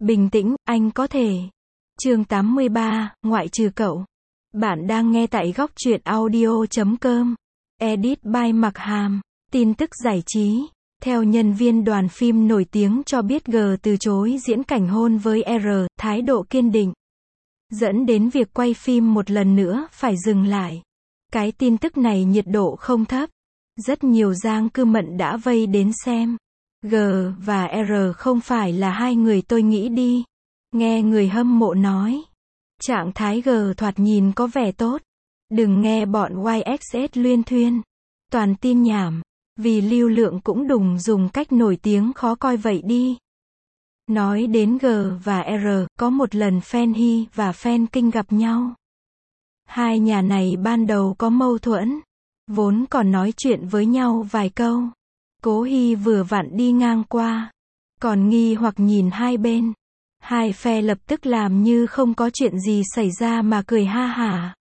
Bình tĩnh, anh có thể. Chương 83, ngoại trừ cậu. Bạn đang nghe tại góc truyện audio.com. Edit by Mặc Hàm. Tin tức giải trí. Theo nhân viên đoàn phim nổi tiếng cho biết G từ chối diễn cảnh hôn với R, thái độ kiên định, dẫn đến việc quay phim một lần nữa phải dừng lại. Cái tin tức này nhiệt độ không thấp. Rất nhiều giang cư mận đã vây đến xem. G và R không phải là hai người tôi nghĩ đi. Nghe người hâm mộ nói. Trạng thái G thoạt nhìn có vẻ tốt. Đừng nghe bọn YXS luyên thuyên. Toàn tin nhảm. Vì lưu lượng cũng đùng dùng cách nổi tiếng khó coi vậy đi. Nói đến G và R, có một lần fan Hy và fan Kinh gặp nhau. Hai nhà này ban đầu có mâu thuẫn. Vốn còn nói chuyện với nhau vài câu. Cố Hy vừa vặn đi ngang qua. Còn nghi hoặc nhìn hai bên. Hai phe lập tức làm như không có chuyện gì xảy ra mà cười ha hả.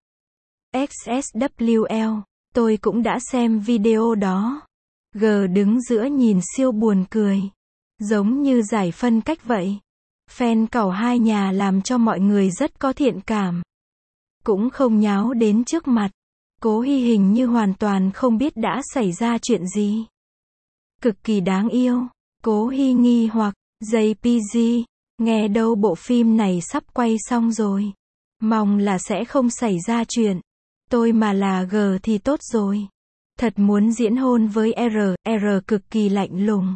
XSWL, tôi cũng đã xem video đó. G đứng giữa nhìn siêu buồn cười. Giống như giải phân cách vậy. Fan cẩu hai nhà làm cho mọi người rất có thiện cảm. Cũng không nháo đến trước mặt. Cố Hy hình như hoàn toàn không biết đã xảy ra chuyện gì. Cực kỳ đáng yêu. Cố Hy nghi hoặc, JPG, nghe đâu bộ phim này sắp quay xong rồi. Mong là sẽ không xảy ra chuyện. Tôi mà là G thì tốt rồi. Thật muốn diễn hôn với R cực kỳ lạnh lùng.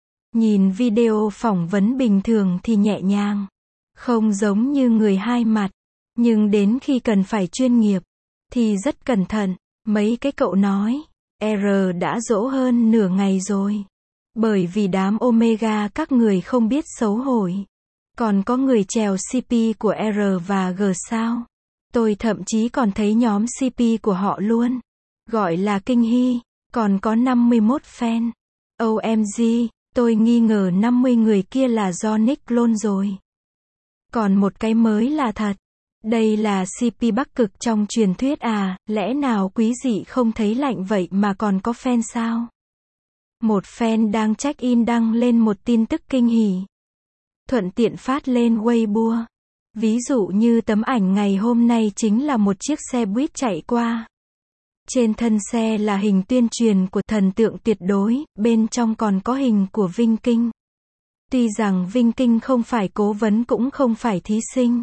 Nhìn video phỏng vấn bình thường thì nhẹ nhàng. Không giống như người hai mặt. Nhưng đến khi cần phải chuyên nghiệp, thì rất cẩn thận. Mấy cái cậu nói, R đã dỗ hơn nửa ngày rồi. Bởi vì đám Omega các người không biết xấu hổ. Còn có người chèo CP của R và G sao? Tôi thậm chí còn thấy nhóm CP của họ luôn. Gọi là Kinh Hy. Còn có 51 fan. OMG, tôi nghi ngờ 50 người kia là do Nick clone rồi. Còn một cái mới là thật. Đây là CP Bắc Cực trong truyền thuyết à, lẽ nào quý dị không thấy lạnh vậy mà còn có fan sao? Một fan đang check-in đăng lên một tin tức kinh hỉ. Thuận tiện phát lên Weibo. Ví dụ như tấm ảnh ngày hôm nay chính là một chiếc xe buýt chạy qua. Trên thân xe là hình tuyên truyền của thần tượng tuyệt đối, bên trong còn có hình của Vinh Kinh. Tuy rằng Vinh Kinh không phải cố vấn cũng không phải thí sinh.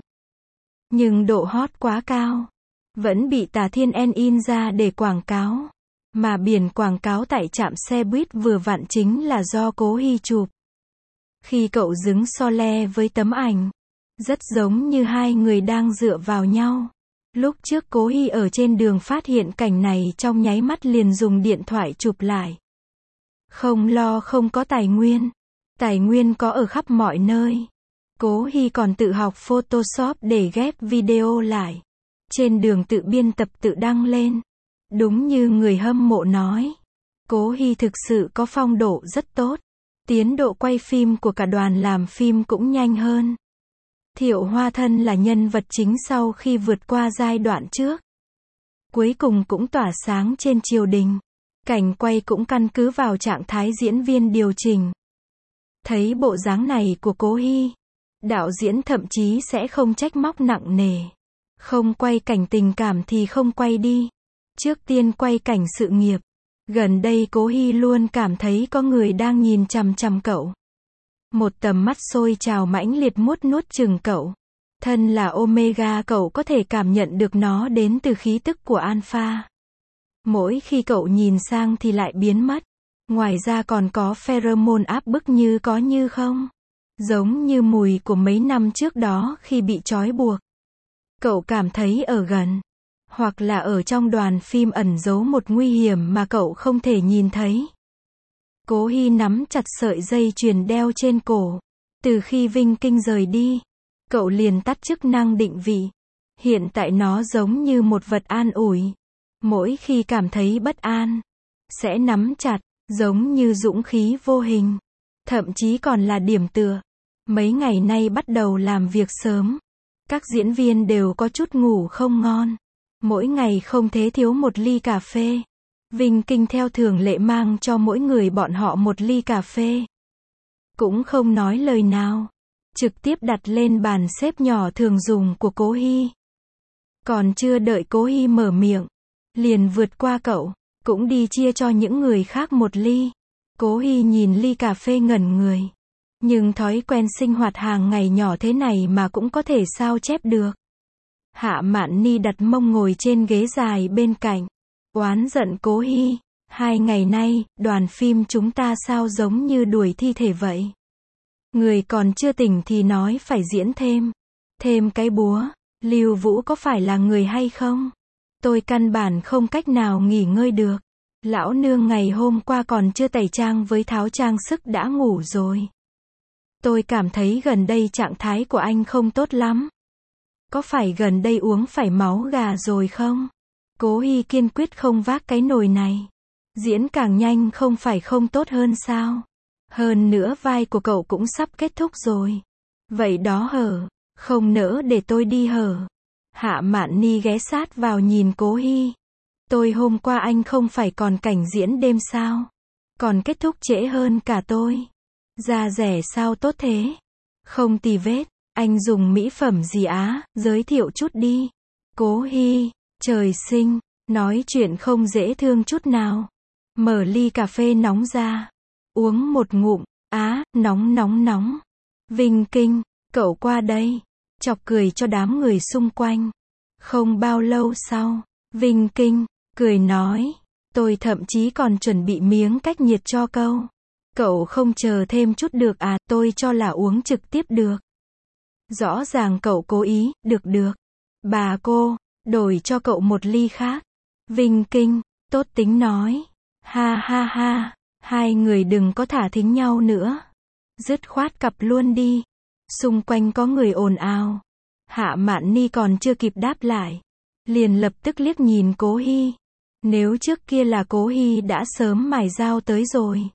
Nhưng độ hot quá cao. Vẫn bị Tà Thiên En in ra để quảng cáo. Mà biển quảng cáo tại trạm xe buýt vừa vặn chính là do Cố Hy chụp. Khi cậu đứng so le với tấm ảnh, rất giống như hai người đang dựa vào nhau. Lúc trước Cố Hy ở trên đường phát hiện cảnh này trong nháy mắt liền dùng điện thoại chụp lại. Không lo không có tài nguyên. Tài nguyên có ở khắp mọi nơi. Cố Hy còn tự học Photoshop để ghép video lại. Trên đường tự biên tập tự đăng lên. Đúng như người hâm mộ nói. Cố Hy thực sự có phong độ rất tốt. Tiến độ quay phim của cả đoàn làm phim cũng nhanh hơn. Thiệu Hoa Thân là nhân vật chính sau khi vượt qua giai đoạn trước. Cuối cùng cũng tỏa sáng trên triều đình. Cảnh quay cũng căn cứ vào trạng thái diễn viên điều chỉnh. Thấy bộ dáng này của Cố Hy, đạo diễn thậm chí sẽ không trách móc nặng nề. Không quay cảnh tình cảm thì không quay đi. Trước tiên quay cảnh sự nghiệp. Gần đây Cố Hy luôn cảm thấy có người đang nhìn chằm chằm cậu. Một tầm mắt sôi trào mãnh liệt nuốt chửng cậu. Thân là Omega cậu có thể cảm nhận được nó đến từ khí tức của Alpha. Mỗi khi cậu nhìn sang thì lại biến mất. Ngoài ra còn có pheromone áp bức như có như không. Giống như mùi của mấy năm trước đó khi bị trói buộc. Cậu cảm thấy ở gần. Hoặc là ở trong đoàn phim ẩn giấu một nguy hiểm mà cậu không thể nhìn thấy. Cố Hy nắm chặt sợi dây chuyền đeo trên cổ. Từ khi Vinh Kinh rời đi, cậu liền tắt chức năng định vị. Hiện tại nó giống như một vật an ủi. Mỗi khi cảm thấy bất an, sẽ nắm chặt, giống như dũng khí vô hình. Thậm chí còn là điểm tựa. Mấy ngày nay bắt đầu làm việc sớm. Các diễn viên đều có chút ngủ không ngon. Mỗi ngày không thế thiếu một ly cà phê. Vinh Kinh theo thường lệ mang cho mỗi người bọn họ một ly cà phê. Cũng không nói lời nào. trực tiếp đặt lên bàn xếp nhỏ thường dùng của Cố Hy. Còn chưa đợi Cố Hy mở miệng, liền vượt qua cậu, cũng đi chia cho những người khác một ly. Cố Hy nhìn ly cà phê ngẩn người. Nhưng thói quen sinh hoạt hàng ngày nhỏ thế này mà cũng có thể sao chép được. Hạ Mạn Ni đặt mông ngồi trên ghế dài bên cạnh, oán giận Cố Hy. 2 ngày nay, đoàn phim chúng ta sao giống như đuổi thi thể vậy. Người còn chưa tỉnh thì nói phải diễn thêm. Thêm cái búa, Lưu Vũ có phải là người hay không? Tôi căn bản không cách nào nghỉ ngơi được. Lão nương ngày hôm qua còn chưa tẩy trang với tháo trang sức đã ngủ rồi. Tôi cảm thấy gần đây trạng thái của anh không tốt lắm. Có phải gần đây uống phải máu gà rồi không? Cố Hy kiên quyết không vác cái nồi này. Diễn càng nhanh không phải không tốt hơn sao? Hơn nữa vai của cậu cũng sắp kết thúc rồi. Vậy đó hở, không nỡ để tôi đi hở. Hạ Mạn Ni ghé sát vào nhìn Cố Hy. Tôi hôm qua anh không phải còn cảnh diễn đêm sao? Còn kết thúc trễ hơn cả tôi. Da rẻ sao tốt thế? Không tì vết, anh dùng mỹ phẩm gì á, giới thiệu chút đi. Cố Hy, trời sinh, nói chuyện không dễ thương chút nào. Mở ly cà phê nóng ra, uống một ngụm, nóng nóng nóng. Vinh Kinh, cậu qua đây, chọc cười cho đám người xung quanh. Không bao lâu sau, Vinh Kinh, cười nói, tôi thậm chí còn chuẩn bị miếng cách nhiệt cho câu. Cậu không chờ thêm chút được à, tôi cho là uống trực tiếp được. Rõ ràng cậu cố ý, được. Bà cô, đổi cho cậu một ly khác. Vinh Kinh, tốt tính nói. Ha ha ha, hai người đừng có thả thính nhau nữa. Dứt khoát cặp luôn đi. Xung quanh có người ồn ào. Hạ Mạn Ni còn chưa kịp đáp lại, liền lập tức liếc nhìn Cố Hy. Nếu trước kia là Cố Hy đã sớm mài dao tới rồi.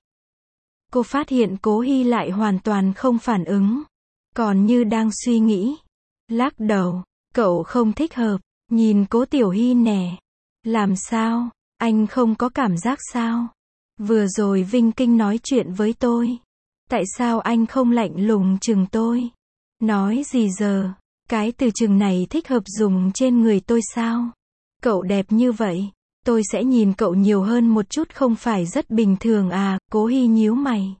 Cô phát hiện Cố Hy lại hoàn toàn không phản ứng, còn như đang suy nghĩ. Lắc đầu, cậu không thích hợp, nhìn Cố Tiểu Hy nè. Làm sao, anh không có cảm giác sao? Vừa rồi Vinh Kinh nói chuyện với tôi. Tại sao anh không lạnh lùng chừng tôi? Nói gì giờ? Cái từ chừng này thích hợp dùng trên người tôi sao? Cậu đẹp như vậy, tôi sẽ nhìn cậu nhiều hơn một chút không phải rất bình thường à? Cố Hy nhíu mày.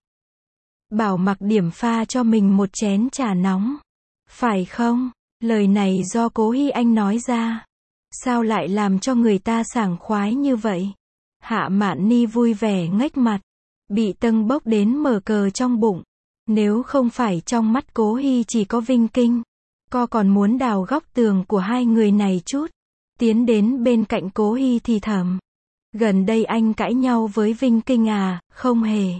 Bảo Mặc điểm pha cho mình một chén trà nóng. Phải không? Lời này do Cố Hy anh nói ra. Sao lại làm cho người ta sảng khoái như vậy? Hạ Mạn Ni vui vẻ ngếch mặt, bị tâng bốc đến mở cờ trong bụng. Nếu không phải trong mắt Cố Hy chỉ có Vinh Kinh, cô còn muốn đào góc tường của hai người này chút. Tiến đến bên cạnh Cố Hy thì thầm. Gần đây anh cãi nhau với Vinh Kinh à? Không hề.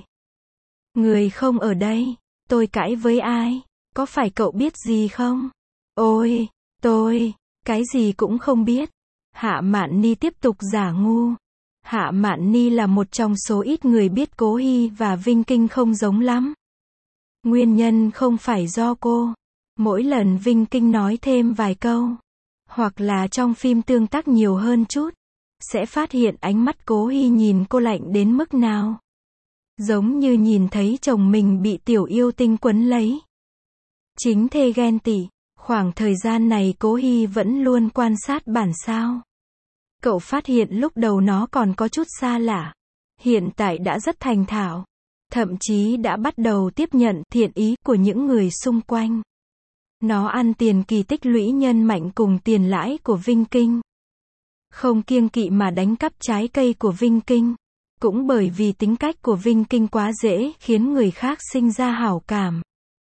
Người không ở đây, tôi cãi với ai? Có phải cậu biết gì không? Ôi, tôi, cái gì cũng không biết. Hạ Mạn Ni tiếp tục giả ngu. Hạ Mạn Ni là một trong số ít người biết Cố Hy và Vinh Kinh không giống lắm. Nguyên nhân không phải do cô. Mỗi lần Vinh Kinh nói thêm vài câu, hoặc là trong phim tương tác nhiều hơn chút, sẽ phát hiện ánh mắt Cố Hy nhìn cô lạnh đến mức nào. Giống như nhìn thấy chồng mình bị tiểu yêu tinh quấn lấy. Chính thê ghen tị. Khoảng thời gian này Cố Hy vẫn luôn quan sát bản sao. Cậu phát hiện lúc đầu nó còn có chút xa lạ. Hiện tại đã rất thành thạo. Thậm chí đã bắt đầu tiếp nhận thiện ý của những người xung quanh. Nó ăn tiền kỳ tích lũy nhân mạnh cùng tiền lãi của Vinh Kinh. Không kiêng kỵ mà đánh cắp trái cây của Vinh Kinh. Cũng bởi vì tính cách của Vinh Kinh quá dễ khiến người khác sinh ra hảo cảm.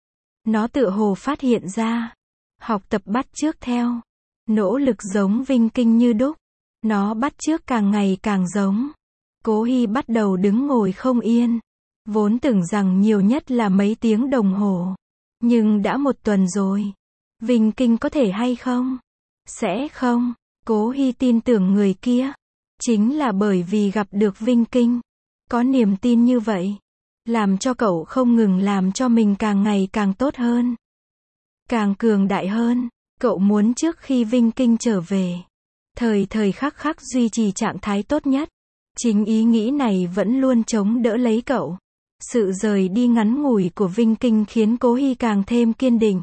Nó tựa hồ phát hiện ra. Học tập bắt chước theo. Nỗ lực giống Vinh Kinh như đúc. Nó bắt chước càng ngày càng giống. Cố Hy bắt đầu đứng ngồi không yên. Vốn tưởng rằng nhiều nhất là mấy tiếng đồng hồ. Nhưng đã 1 tuần rồi. Vinh Kinh có thể hay không? Sẽ không. Cố Hy tin tưởng người kia. Chính là bởi vì gặp được Vinh Kinh. Có niềm tin như vậy. Làm cho cậu không ngừng làm cho mình càng ngày càng tốt hơn. Càng cường đại hơn. Cậu muốn trước khi Vinh Kinh trở về. Thời khắc duy trì trạng thái tốt nhất. Chính ý nghĩ này vẫn luôn chống đỡ lấy cậu. Sự rời đi ngắn ngủi của Vinh Kinh khiến Cố Hy càng thêm kiên định.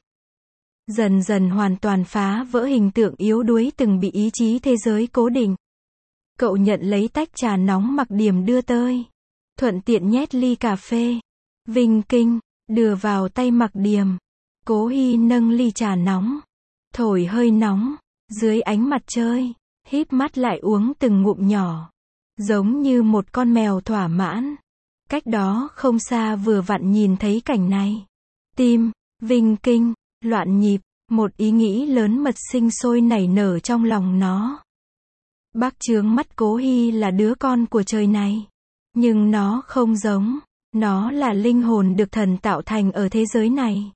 Dần dần hoàn toàn phá vỡ hình tượng yếu đuối từng bị ý chí thế giới cố định. Cậu nhận lấy tách trà nóng Mạc Điểm đưa tới. Thuận tiện nhét ly cà phê. Vinh Kinh, đưa vào tay Mạc Điểm. Cố Hy nâng ly trà nóng. Thổi hơi nóng, dưới ánh mặt trời, híp mắt lại uống từng ngụm nhỏ. Giống như một con mèo thỏa mãn. Cách đó không xa vừa vặn nhìn thấy cảnh này. Tim, Vinh Kinh, loạn nhịp, một ý nghĩ lớn mật sinh sôi nảy nở trong lòng nó. Bác chướng mắt Cố Hy là đứa con của trời này. Nhưng nó không giống. Nó là linh hồn được thần tạo thành ở thế giới này.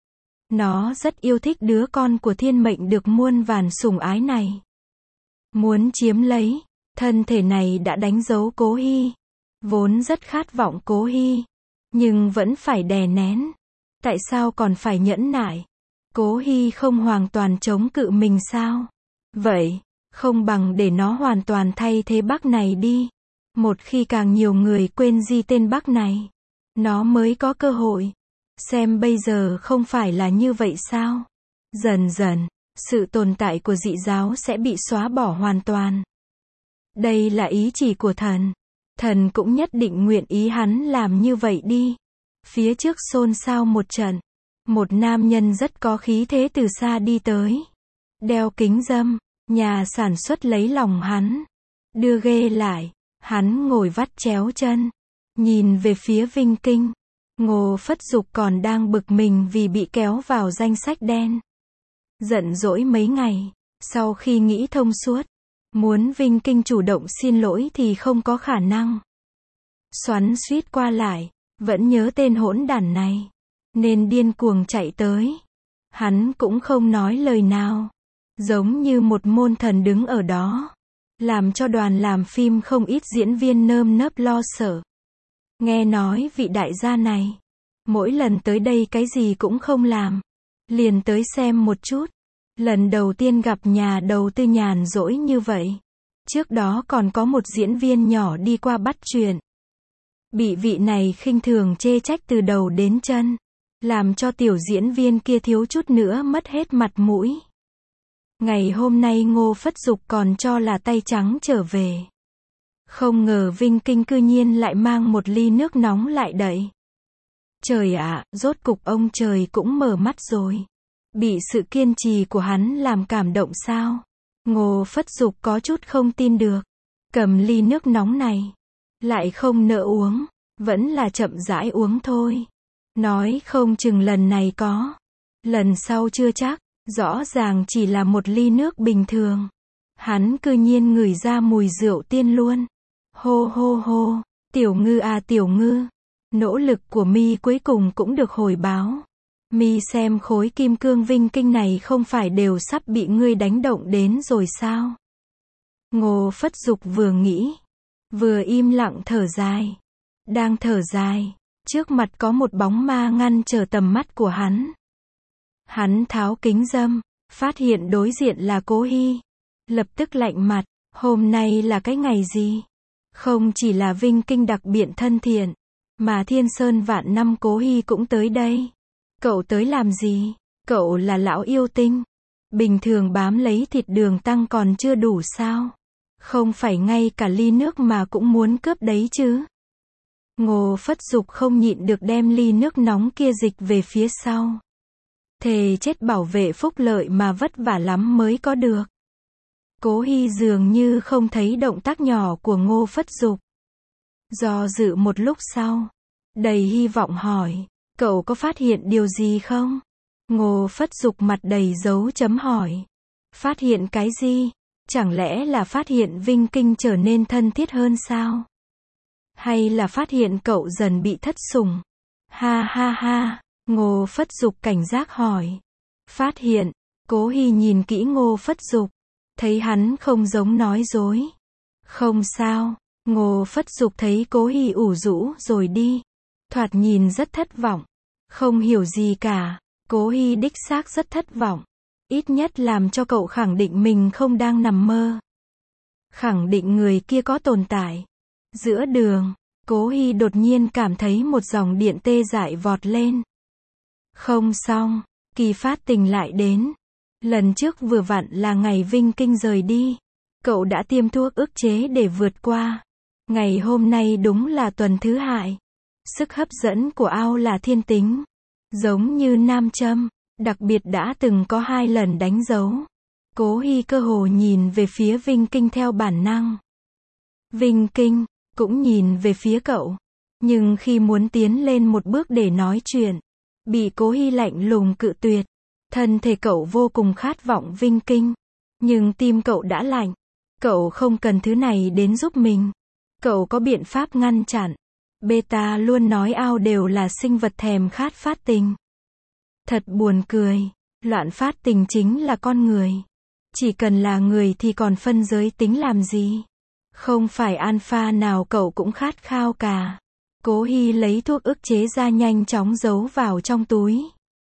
Nó rất yêu thích đứa con của thiên mệnh được muôn vàn sủng ái này. Muốn chiếm lấy, thân thể này đã đánh dấu Cố Hy. Vốn rất khát vọng Cố Hy. Nhưng vẫn phải đè nén. Tại sao còn phải nhẫn nại? Cố Hy không hoàn toàn chống cự mình sao? Vậy, không bằng để nó hoàn toàn thay thế bác này đi. Một khi càng nhiều người quên đi tên bác này, nó mới có cơ hội. Xem bây giờ không phải là như vậy sao? Dần dần, sự tồn tại của dị giáo sẽ bị xóa bỏ hoàn toàn. Đây là ý chỉ của thần. Thần cũng nhất định nguyện ý hắn làm như vậy đi. Phía trước xôn xao một trận. Một nam nhân rất có khí thế từ xa đi tới. Đeo kính râm, nhà sản xuất lấy lòng hắn. Đưa ghê lại, hắn ngồi vắt chéo chân. Nhìn về phía Vinh Kinh. Ngô Phất Dục còn đang bực mình vì bị kéo vào danh sách đen. Giận dỗi mấy ngày, sau khi nghĩ thông suốt, muốn Vinh Kinh chủ động xin lỗi thì không có khả năng. Xoắn xuýt qua lại, vẫn nhớ tên hỗn đản này, nên điên cuồng chạy tới. Hắn cũng không nói lời nào, giống như một môn thần đứng ở đó, làm cho đoàn làm phim không ít diễn viên nơm nớp lo sợ. Nghe nói vị đại gia này, mỗi lần tới đây cái gì cũng không làm, liền tới xem một chút. Lần đầu tiên gặp nhà đầu tư nhàn rỗi như vậy. Trước đó còn có một diễn viên nhỏ đi qua bắt chuyện. Bị vị này khinh thường chê trách từ đầu đến chân. Làm cho tiểu diễn viên kia thiếu chút nữa mất hết mặt mũi. Ngày hôm nay Ngô Phất Dục còn cho là tay trắng trở về. Không ngờ Vinh Kinh cư nhiên lại mang một ly nước nóng lại đậy. Trời ạ, rốt cục ông trời cũng mở mắt rồi. Bị sự kiên trì của hắn làm cảm động sao? Ngô Phất Dục có chút không tin được. Cầm ly nước nóng này. Lại không nỡ uống. Vẫn là chậm rãi uống thôi. Nói không chừng lần này có. Lần sau chưa chắc. Rõ ràng chỉ là một ly nước bình thường. Hắn cư nhiên ngửi ra mùi rượu tiên luôn. Hô hô hô. Tiểu Ngư à Tiểu Ngư. Nỗ lực của mi cuối cùng cũng được hồi báo. Mi xem khối kim cương Vinh Kinh này không phải đều sắp bị ngươi đánh động đến rồi sao? Ngô Phất Dục vừa nghĩ, vừa im lặng thở dài. Đang thở dài, trước mặt có một bóng ma ngăn trở tầm mắt của hắn. Hắn tháo kính râm, phát hiện đối diện là Cố Hy. Lập tức lạnh mặt, hôm nay là cái ngày gì? Không chỉ là Vinh Kinh đặc biệt thân thiện, mà Thiên Sơn vạn năm Cố Hy cũng tới đây. Cậu tới làm gì? Cậu là lão yêu tinh. Bình thường bám lấy thịt đường tăng còn chưa đủ sao? Không phải ngay cả ly nước mà cũng muốn cướp đấy chứ? Ngô Phất Dục không nhịn được đem ly nước nóng kia dịch về phía sau. Thề chết bảo vệ phúc lợi mà vất vả lắm mới có được. Cố Hy dường như không thấy động tác nhỏ của Ngô Phất Dục. Do dự một lúc sau, đầy hy vọng hỏi. Cậu có phát hiện điều gì không? Ngô Phất Dục mặt đầy dấu chấm hỏi. Phát hiện cái gì? Chẳng lẽ là phát hiện Vinh Kinh trở nên thân thiết hơn sao? Hay là phát hiện cậu dần bị thất sủng? Ha ha ha, Ngô Phất Dục cảnh giác hỏi. Phát hiện, Cố Hy nhìn kỹ Ngô Phất Dục, thấy hắn không giống nói dối. Không sao, Ngô Phất Dục thấy Cố Hy ủ rũ rồi đi. Thoạt nhìn rất thất vọng. Không hiểu gì cả. Cố Hy đích xác rất thất vọng. Ít nhất làm cho cậu khẳng định mình không đang nằm mơ. Khẳng định người kia có tồn tại. Giữa đường, Cố Hy đột nhiên cảm thấy một dòng điện tê dại vọt lên. Không xong, Kỳ Phát Tình lại đến. Lần trước vừa vặn là ngày Vinh Kinh rời đi. Cậu đã tiêm thuốc ức chế để vượt qua. Ngày hôm nay đúng là tuần thứ hai. Sức hấp dẫn của ao là thiên tính. Giống như nam châm, đặc biệt đã từng có 2 lần đánh dấu. Cố Hy cơ hồ nhìn về phía Vinh Kinh theo bản năng. Vinh Kinh cũng nhìn về phía cậu. Nhưng khi muốn tiến lên một bước để nói chuyện, bị Cố Hy lạnh lùng cự tuyệt. Thân thể cậu vô cùng khát vọng Vinh Kinh. Nhưng tim cậu đã lạnh. Cậu không cần thứ này đến giúp mình. Cậu có biện pháp ngăn chặn. Beta luôn nói ao đều là sinh vật thèm khát phát tình. Thật buồn cười. Loạn phát tình chính là con người. Chỉ cần là người thì còn phân giới tính làm gì. Không phải alpha nào cậu cũng khát khao cả. Cố Hy lấy thuốc ức chế ra nhanh chóng giấu vào trong túi.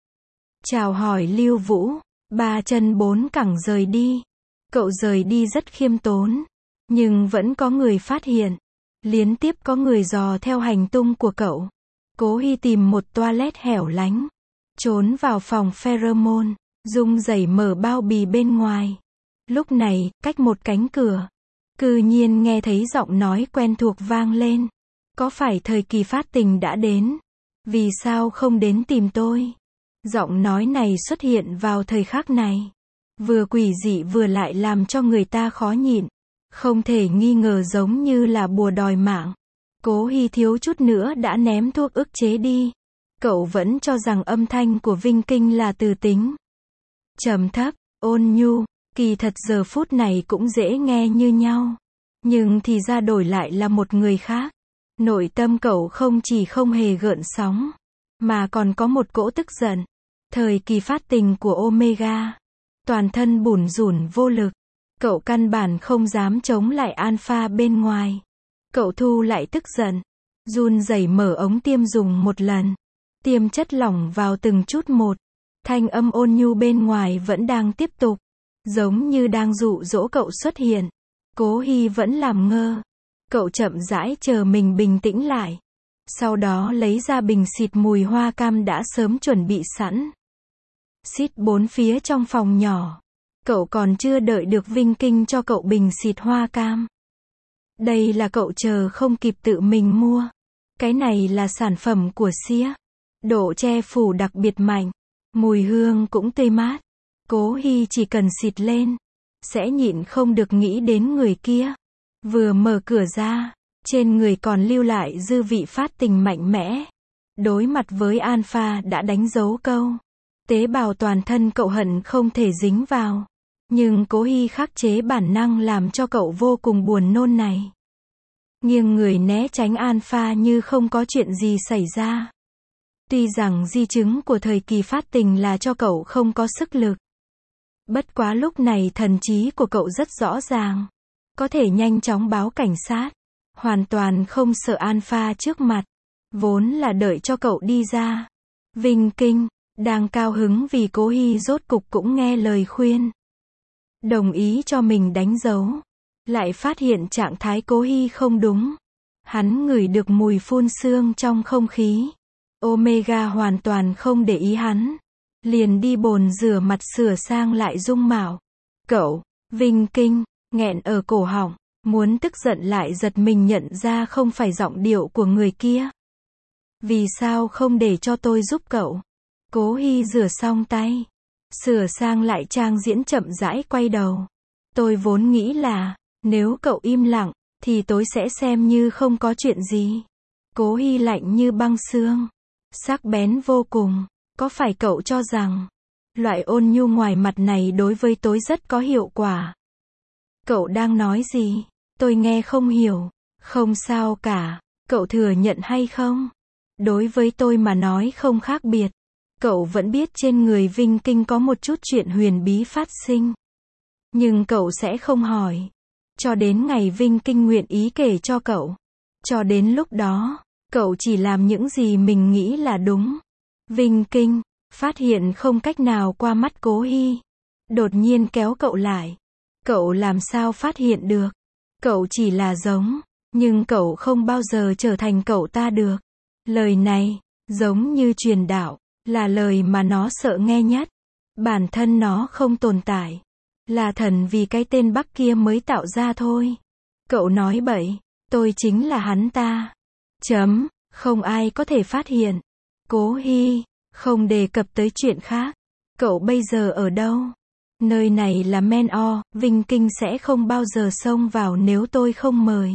Chào hỏi Lưu Vũ. 3 chân 4 cẳng rời đi. Cậu rời đi rất khiêm tốn. Nhưng vẫn có người phát hiện. Liên tiếp có người dò theo hành tung của cậu. Cố Hy tìm một toilet hẻo lánh. Trốn vào phòng pheromone. Rung rẩy mở bao bì bên ngoài. Lúc này, cách một cánh cửa. Cư nhiên nghe thấy giọng nói quen thuộc vang lên. Có phải thời kỳ phát tình đã đến? Vì sao không đến tìm tôi? Giọng nói này xuất hiện vào thời khắc này. Vừa quỷ dị vừa lại làm cho người ta khó nhịn. Không thể nghi ngờ giống như là bùa đòi mạng. Cố Hy thiếu chút nữa đã ném thuốc ức chế đi. Cậu vẫn cho rằng âm thanh của Vinh Kinh là từ tính. Trầm thấp, ôn nhu, kỳ thật giờ phút này cũng dễ nghe như nhau. Nhưng thì ra đổi lại là một người khác. Nội tâm cậu không chỉ không hề gợn sóng, mà còn có một cỗ tức giận. Thời kỳ phát tình của Omega. Toàn thân bủn rủn vô lực. Cậu căn bản không dám chống lại alpha bên ngoài. Cậu thu lại tức giận. Run rẩy mở ống tiêm dùng một lần. Tiêm chất lỏng vào từng chút một. Thanh âm ôn nhu bên ngoài vẫn đang tiếp tục. Giống như đang dụ dỗ cậu xuất hiện. Cố Hy vẫn làm ngơ. Cậu chậm rãi chờ mình bình tĩnh lại. Sau đó lấy ra bình xịt mùi hoa cam đã sớm chuẩn bị sẵn. Xịt 4 phía trong phòng nhỏ. Cậu còn chưa đợi được Vinh Kinh cho cậu bình xịt hoa cam. Đây là cậu chờ không kịp tự mình mua. Cái này là sản phẩm của Sia. Độ che phủ đặc biệt mạnh. Mùi hương cũng tươi mát. Cố Hy chỉ cần xịt lên. Sẽ nhịn không được nghĩ đến người kia. Vừa mở cửa ra. Trên người còn lưu lại dư vị phát tình mạnh mẽ. Đối mặt với alpha đã đánh dấu câu. Tế bào toàn thân cậu hận không thể dính vào. Nhưng Cố Hy khắc chế bản năng làm cho cậu vô cùng buồn nôn này. Nghiêng người né tránh alpha như không có chuyện gì xảy ra. Tuy rằng di chứng của thời kỳ phát tình là cho cậu không có sức lực. Bất quá lúc này thần trí của cậu rất rõ ràng. Có thể nhanh chóng báo cảnh sát. Hoàn toàn không sợ alpha trước mặt. Vốn là đợi cho cậu đi ra. Vinh Kinh đang cao hứng vì Cố Hy rốt cục cũng nghe lời khuyên. Đồng ý cho mình đánh dấu. Lại phát hiện trạng thái Cố Hy không đúng. Hắn ngửi được mùi phun sương trong không khí. Omega hoàn toàn không để ý hắn. Liền đi bồn rửa mặt sửa sang lại dung mạo. Cậu, Vinh Kinh, nghẹn ở cổ họng. Muốn tức giận lại giật mình nhận ra không phải giọng điệu của người kia. Vì sao không để cho tôi giúp cậu? Cố Hy rửa xong tay. Sửa sang lại trang diễn chậm rãi quay đầu. Tôi vốn nghĩ là, nếu cậu im lặng, thì tôi sẽ xem như không có chuyện gì. Cố Hy lạnh như băng xương. Sắc bén vô cùng. Có phải cậu cho rằng, loại ôn nhu ngoài mặt này đối với tôi rất có hiệu quả? Cậu đang nói gì? Tôi nghe không hiểu. Không sao cả. Cậu thừa nhận hay không? Đối với tôi mà nói không khác biệt. Cậu vẫn biết trên người Vinh Kinh có một chút chuyện huyền bí phát sinh. Nhưng cậu sẽ không hỏi. Cho đến ngày Vinh Kinh nguyện ý kể cho cậu. Cho đến lúc đó, cậu chỉ làm những gì mình nghĩ là đúng. Vinh Kinh phát hiện không cách nào qua mắt Cố Hy. Đột nhiên kéo cậu lại. Cậu làm sao phát hiện được? Cậu chỉ là giống Nhưng cậu không bao giờ trở thành cậu ta được. Lời này, giống như truyền đạo, là lời mà nó sợ nghe nhất. Bản thân nó không tồn tại. Là thần vì cái tên Bắc kia mới tạo ra thôi. Cậu nói bậy, tôi chính là hắn ta. Không ai có thể phát hiện. Cố Hy, không đề cập tới chuyện khác. Cậu bây giờ ở đâu? Nơi này là Men-o, Vinh Kinh sẽ không bao giờ xông vào nếu tôi không mời.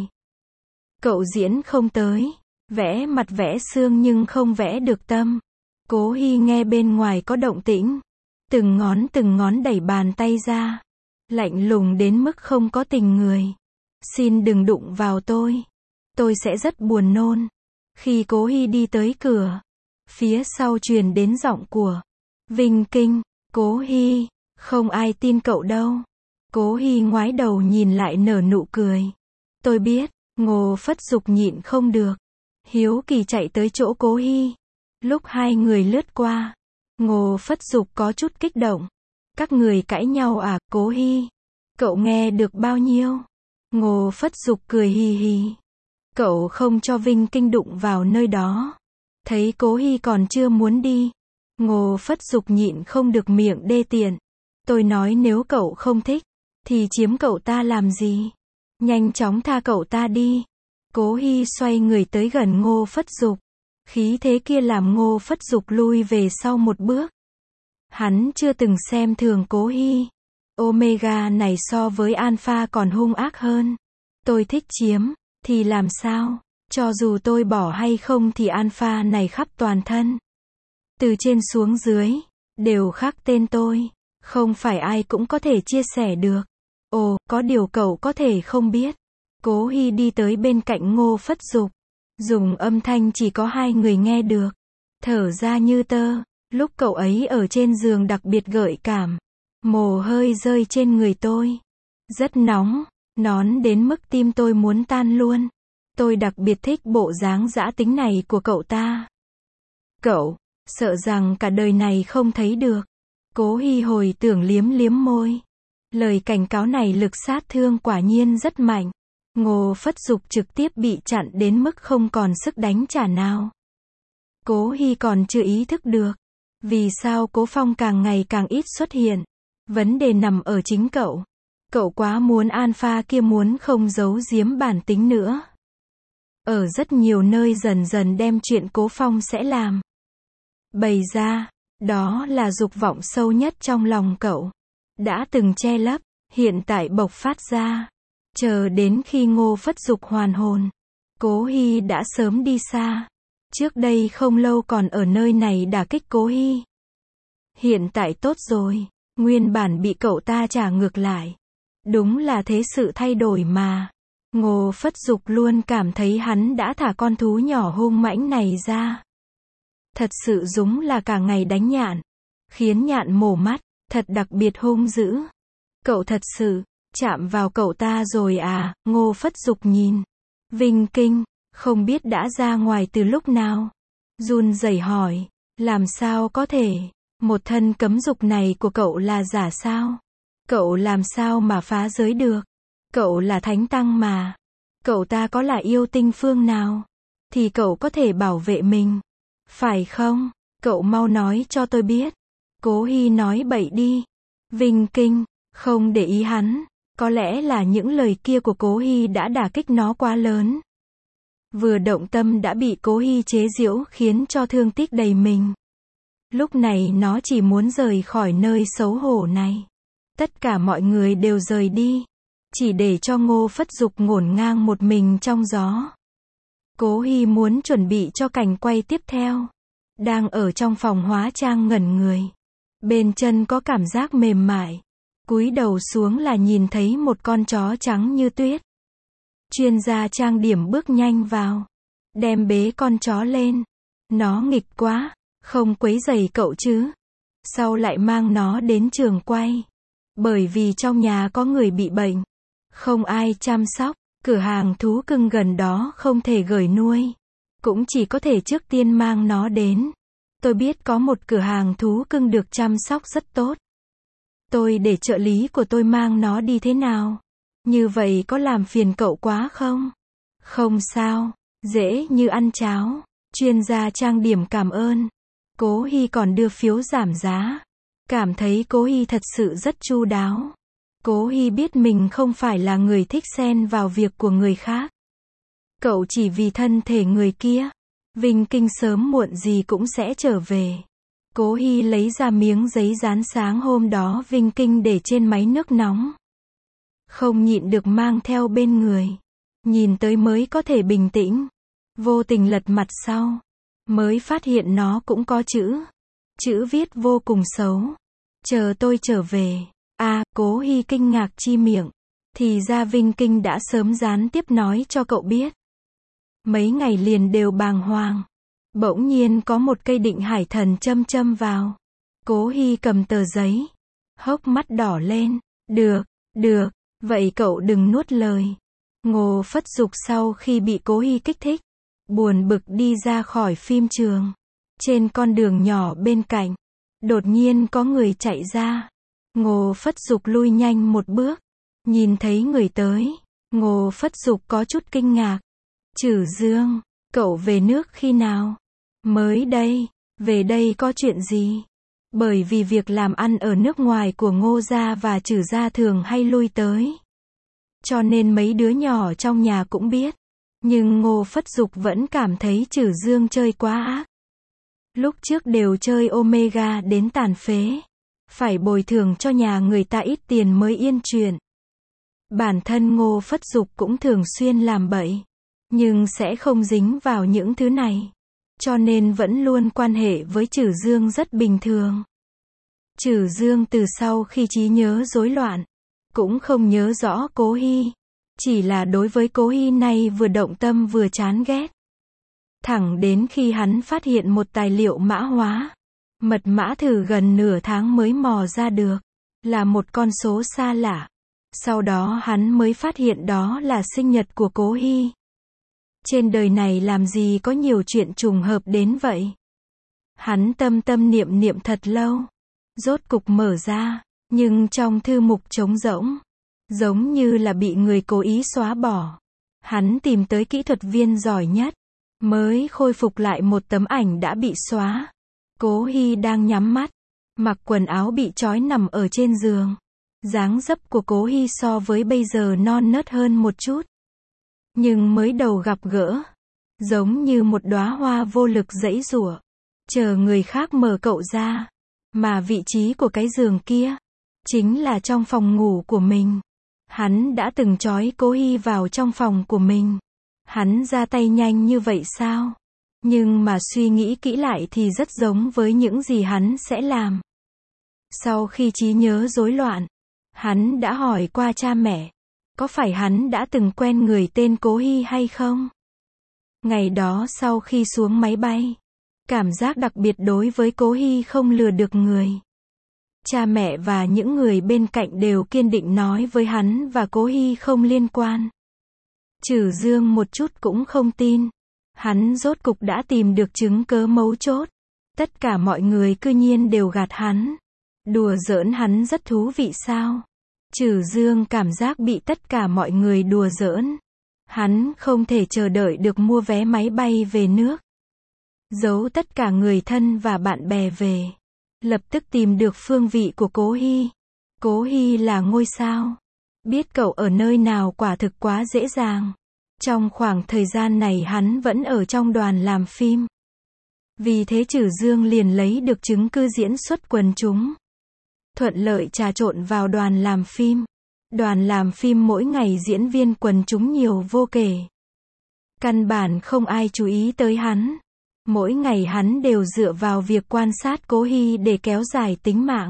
Cậu diễn không tới. Vẽ mặt vẽ xương nhưng không vẽ được tâm. Cố Hy nghe bên ngoài có động tĩnh. Từng ngón đẩy bàn tay ra. Lạnh lùng đến mức không có tình người. Xin đừng đụng vào tôi. Tôi sẽ rất buồn nôn. Khi Cố Hy đi tới cửa, phía sau truyền đến giọng của Vinh Kinh. Cố Hy, không ai tin cậu đâu. Cố Hy ngoái đầu nhìn lại nở nụ cười. Tôi biết. Ngô Phất Dục nhịn không được. Hiếu kỳ chạy tới chỗ Cố Hy. Lúc hai người lướt qua, Ngô Phất Dục có chút kích động. Các người cãi nhau à, Cố Hy? Cậu nghe được bao nhiêu? Ngô Phất Dục cười hì hì. Cậu không cho Vinh Kinh đụng vào nơi đó. Thấy Cố Hy còn chưa muốn đi. Ngô Phất Dục nhịn không được miệng đê tiện. Tôi nói nếu cậu không thích, thì chiếm cậu ta làm gì? Nhanh chóng tha cậu ta đi. Cố Hy xoay người tới gần Ngô Phất Dục. Khí thế kia làm Ngô Phất Dục lui về sau một bước. Hắn chưa từng xem thường Cố Hy. Omega này so với Alpha còn hung ác hơn. Tôi thích chiếm, thì làm sao? Cho dù tôi bỏ hay không thì Alpha này khắp toàn thân. Từ trên xuống dưới, đều khắc tên tôi. Không phải ai cũng có thể chia sẻ được. Ồ, có điều cậu có thể không biết. Cố Hy đi tới bên cạnh Ngô Phất Dục. Dùng âm thanh chỉ có hai người nghe được. Thở ra như tơ. Lúc cậu ấy ở trên giường đặc biệt gợi cảm. Mồ hôi rơi trên người tôi. Rất nóng. Nón đến mức tim tôi muốn tan luôn. Tôi đặc biệt thích bộ dáng dã tính này của cậu ta. Cậu, sợ rằng cả đời này không thấy được. Cố Hy hồi tưởng liếm liếm môi. Lời cảnh cáo này lực sát thương quả nhiên rất mạnh. Ngô Phất Dục trực tiếp bị chặn đến mức không còn sức đánh trả nào. Cố Hy còn chưa ý thức được. Vì sao Cố Phong càng ngày càng ít xuất hiện? Vấn đề nằm ở chính cậu. Cậu quá muốn Alpha kia muốn không giấu giếm bản tính nữa. Ở rất nhiều nơi dần dần đem chuyện Cố Phong sẽ làm bày ra. Đó là dục vọng sâu nhất trong lòng cậu. Đã từng che lấp, hiện tại bộc phát ra. Chờ đến khi Ngô Phất Dục hoàn hồn, Cố Hy đã sớm đi xa. Trước đây không lâu còn ở nơi này đả kích Cố Hy. Hiện tại tốt rồi, nguyên bản bị cậu ta trả ngược lại. Đúng là thế sự thay đổi mà. Ngô Phất Dục luôn cảm thấy hắn đã thả con thú nhỏ hung mãnh này ra. Thật sự đúng là cả ngày đánh nhạn. Khiến nhạn mổ mắt, thật đặc biệt hung dữ. Cậu thật sự chạm vào cậu ta rồi à? Ngô Phất Dục nhìn Vinh Kinh, không biết đã ra ngoài từ lúc nào. Run rẩy hỏi, làm sao có thể? Một thân cấm dục này của cậu là giả sao? Cậu làm sao mà phá giới được? Cậu là thánh tăng mà. Cậu ta có là yêu tinh phương nào? Thì cậu có thể bảo vệ mình. Phải không? Cậu mau nói cho tôi biết. Cố Hy nói bậy đi. Vinh Kinh, không để ý hắn. Có lẽ là những lời kia của Cố Hy đã đả kích nó quá lớn. Vừa động tâm đã bị Cố Hy chế giễu khiến cho thương tiếc đầy mình. Lúc này nó chỉ muốn rời khỏi nơi xấu hổ này. Tất cả mọi người đều rời đi. Chỉ để cho Ngô Phất Dục ngổn ngang một mình trong gió. Cố Hy muốn chuẩn bị cho cảnh quay tiếp theo. Đang ở trong phòng hóa trang ngẩn người. Bên chân có cảm giác mềm mại. Cúi đầu xuống là nhìn thấy một con chó trắng như tuyết. Chuyên gia trang điểm bước nhanh vào. Đem bế con chó lên. Nó nghịch quá. Không quấy rầy cậu chứ. Sau lại mang nó đến trường quay. Bởi vì trong nhà có người bị bệnh. Không ai chăm sóc. Cửa hàng thú cưng gần đó không thể gửi nuôi. Cũng chỉ có thể trước tiên mang nó đến. Tôi biết có một cửa hàng thú cưng được chăm sóc rất tốt. Tôi để trợ lý của tôi mang nó đi thế nào? Như vậy có làm phiền cậu quá không? Không sao, dễ như ăn cháo. Chuyên gia trang điểm cảm ơn. Cố Hy còn đưa phiếu giảm giá. Cảm thấy Cố Hy thật sự rất chu đáo. Cố Hy biết mình không phải là người thích xen vào việc của người khác. Cậu chỉ vì thân thể người kia. Vinh Kinh sớm muộn gì cũng sẽ trở về. Cố Hy lấy ra miếng giấy dán sáng hôm đó Vinh Kinh để trên máy nước nóng. Không nhịn được mang theo bên người. Nhìn tới mới có thể bình tĩnh. Vô tình lật mặt sau. Mới phát hiện nó cũng có chữ. Chữ viết vô cùng xấu. Chờ tôi trở về. Cố Hy kinh ngạc chi miệng. Thì ra Vinh Kinh đã sớm gián tiếp nói cho cậu biết. Mấy ngày liền đều bàng hoàng. Bỗng nhiên có một cây định hải thần châm vào. Cố Hy cầm tờ giấy. Hốc mắt đỏ lên. Được, vậy cậu đừng nuốt lời. Ngô Phất Dục sau khi bị Cố Hy kích thích. Buồn bực đi ra khỏi phim trường. Trên con đường nhỏ bên cạnh. Đột nhiên có người chạy ra. Ngô Phất Dục lui nhanh một bước. Nhìn thấy người tới. Ngô Phất Dục có chút kinh ngạc. Trử Dương, cậu về nước khi nào? Mới đây. Về đây có chuyện gì? Bởi vì việc làm ăn ở nước ngoài của Ngô gia và Trử gia thường hay lui tới. Cho nên mấy đứa nhỏ trong nhà cũng biết. Nhưng Ngô Phất Dục vẫn cảm thấy Trử Dương chơi quá ác. Lúc trước đều chơi Omega đến tàn phế. Phải bồi thường cho nhà người ta ít tiền mới yên chuyện. Bản thân Ngô Phất Dục cũng thường xuyên làm bậy. Nhưng sẽ không dính vào những thứ này. Cho nên vẫn luôn quan hệ với Trử Dương rất bình thường. Trử Dương từ sau khi trí nhớ rối loạn. Cũng không nhớ rõ Cố Hy. Chỉ là đối với Cố Hy này vừa động tâm vừa chán ghét. Thẳng đến khi hắn phát hiện một tài liệu mã hóa. Mật mã thử gần nửa tháng mới mò ra được. Là một con số xa lạ. Sau đó hắn mới phát hiện đó là sinh nhật của Cố Hy. Trên đời này làm gì có nhiều chuyện trùng hợp đến vậy. Hắn tâm niệm thật lâu. Rốt cục mở ra. Nhưng trong thư mục trống rỗng. Giống như là bị người cố ý xóa bỏ. Hắn tìm tới kỹ thuật viên giỏi nhất. Mới khôi phục lại một tấm ảnh đã bị xóa. Cố Hy đang nhắm mắt. Mặc quần áo bị trói nằm ở trên giường. Dáng dấp của Cố Hy so với bây giờ non nớt hơn một chút. Nhưng mới đầu gặp gỡ. Giống như một đóa hoa vô lực giãy giụa. Chờ người khác mở cậu ra. Mà vị trí của cái giường kia. Chính là trong phòng ngủ của mình. Hắn đã từng trói Cố Hy vào trong phòng của mình. Hắn ra tay nhanh như vậy sao? Nhưng mà suy nghĩ kỹ lại thì rất giống với những gì hắn sẽ làm. Sau khi trí nhớ rối loạn, hắn đã hỏi qua cha mẹ. Có phải hắn đã từng quen người tên Cố Hy hay không? Ngày đó sau khi xuống máy bay, cảm giác đặc biệt đối với Cố Hy không lừa được người. Cha mẹ và những người bên cạnh đều kiên định nói với hắn và Cố Hy không liên quan. Trử Dương một chút cũng không tin. Hắn rốt cục đã tìm được chứng cớ mấu chốt. Tất cả mọi người cư nhiên đều gạt hắn. Đùa giỡn hắn rất thú vị sao? Trử Dương cảm giác bị tất cả mọi người đùa giỡn. Hắn không thể chờ đợi được mua vé máy bay về nước. Giấu tất cả người thân và bạn bè về. Lập tức tìm được phương vị của Cố Hy. Cố Hy là ngôi sao. Biết cậu ở nơi nào quả thực quá dễ dàng. Trong khoảng thời gian này hắn vẫn ở trong đoàn làm phim. Vì thế Trử Dương liền lấy được chứng cứ diễn xuất quần chúng. Thuận lợi trà trộn vào đoàn làm phim. Đoàn làm phim mỗi ngày diễn viên quần chúng nhiều vô kể. Căn bản không ai chú ý tới hắn. Mỗi ngày hắn đều dựa vào việc quan sát Cố Hy để kéo dài tính mạng.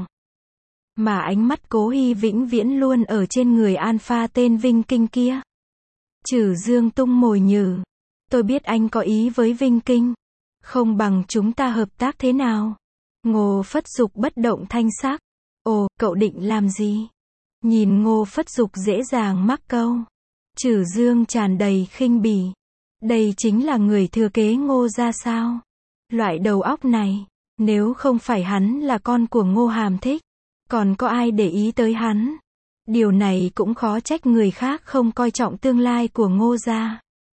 Mà ánh mắt Cố Hy vĩnh viễn luôn ở trên người alpha tên Vinh Kinh kia. Trử Dương tung mồi nhử. Tôi biết anh có ý với Vinh Kinh. Không bằng chúng ta hợp tác thế nào? Ngô Phất Dục bất động thanh sắc. Ồ, cậu định làm gì? Nhìn Ngô Phất Dục dễ dàng mắc câu. Trử Dương tràn đầy khinh bỉ. Đây chính là người thừa kế Ngô gia sao? Loại đầu óc này, nếu không phải hắn là con của Ngô Hàm Thích, còn có ai để ý tới hắn? Điều này cũng khó trách người khác không coi trọng tương lai của Ngô gia.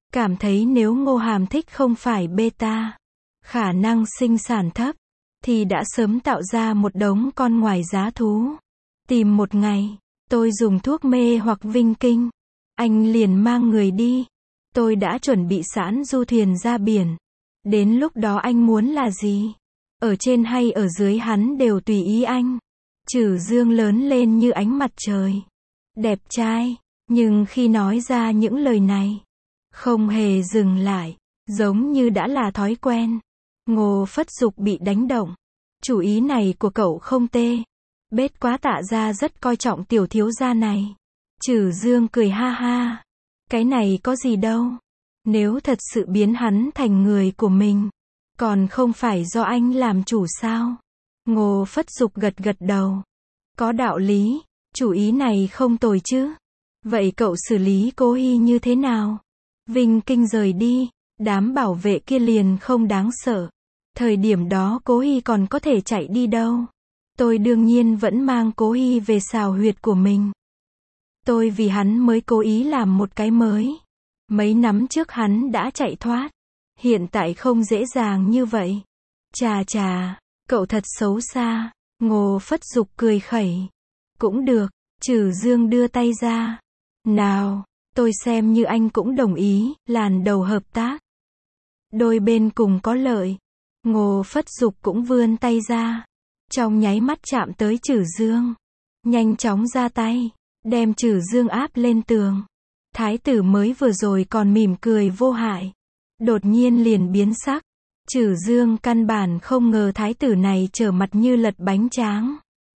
Cảm thấy nếu Ngô Hàm thích không phải beta, khả năng sinh sản thấp, thì đã sớm tạo ra một đống con ngoài giá thú. Tìm một ngày, tôi dùng thuốc mê hoặc vinh kinh, anh liền mang người đi. Tôi đã chuẩn bị sẵn du thuyền ra biển. Đến lúc đó anh muốn là gì? Ở trên hay ở dưới hắn đều tùy ý anh. Trử Dương lớn lên như ánh mặt trời. Đẹp trai, nhưng khi nói ra những lời này, không hề dừng lại, giống như đã là thói quen. Ngô Phất Dục bị đánh động. Chủ ý này của cậu không tệ. Bết quá Tạ gia rất coi trọng tiểu thiếu gia này. Trử Dương cười ha ha. Cái này có gì đâu. Nếu thật sự biến hắn thành người của mình, còn không phải do anh làm chủ sao? Ngô Phất Dục gật gật đầu. Có đạo lý, chủ ý này không tồi chứ. Vậy cậu xử lý Cố Hi như thế nào? Vinh Kinh rời đi, đám bảo vệ kia liền không đáng sợ. Thời điểm đó Cố Hi còn có thể chạy đi đâu. Tôi đương nhiên vẫn mang Cố Hi về xào huyệt của mình. Tôi vì hắn mới cố ý làm một cái mới. Mấy năm trước hắn đã chạy thoát. Hiện tại không dễ dàng như vậy. Chà chà, cậu thật xấu xa. Ngô Phất Dục cười khẩy. Cũng được, Trử Dương đưa tay ra. Nào, tôi xem như anh cũng đồng ý, làn đầu hợp tác. Đôi bên cùng có lợi. Ngô Phất Dục cũng vươn tay ra. Trong nháy mắt chạm tới Trử Dương. Nhanh chóng ra tay, đem Trử Dương áp lên tường. Thái tử mới vừa rồi còn mỉm cười vô hại, đột nhiên liền biến sắc. Trử Dương căn bản không ngờ thái tử này trở mặt như lật bánh tráng.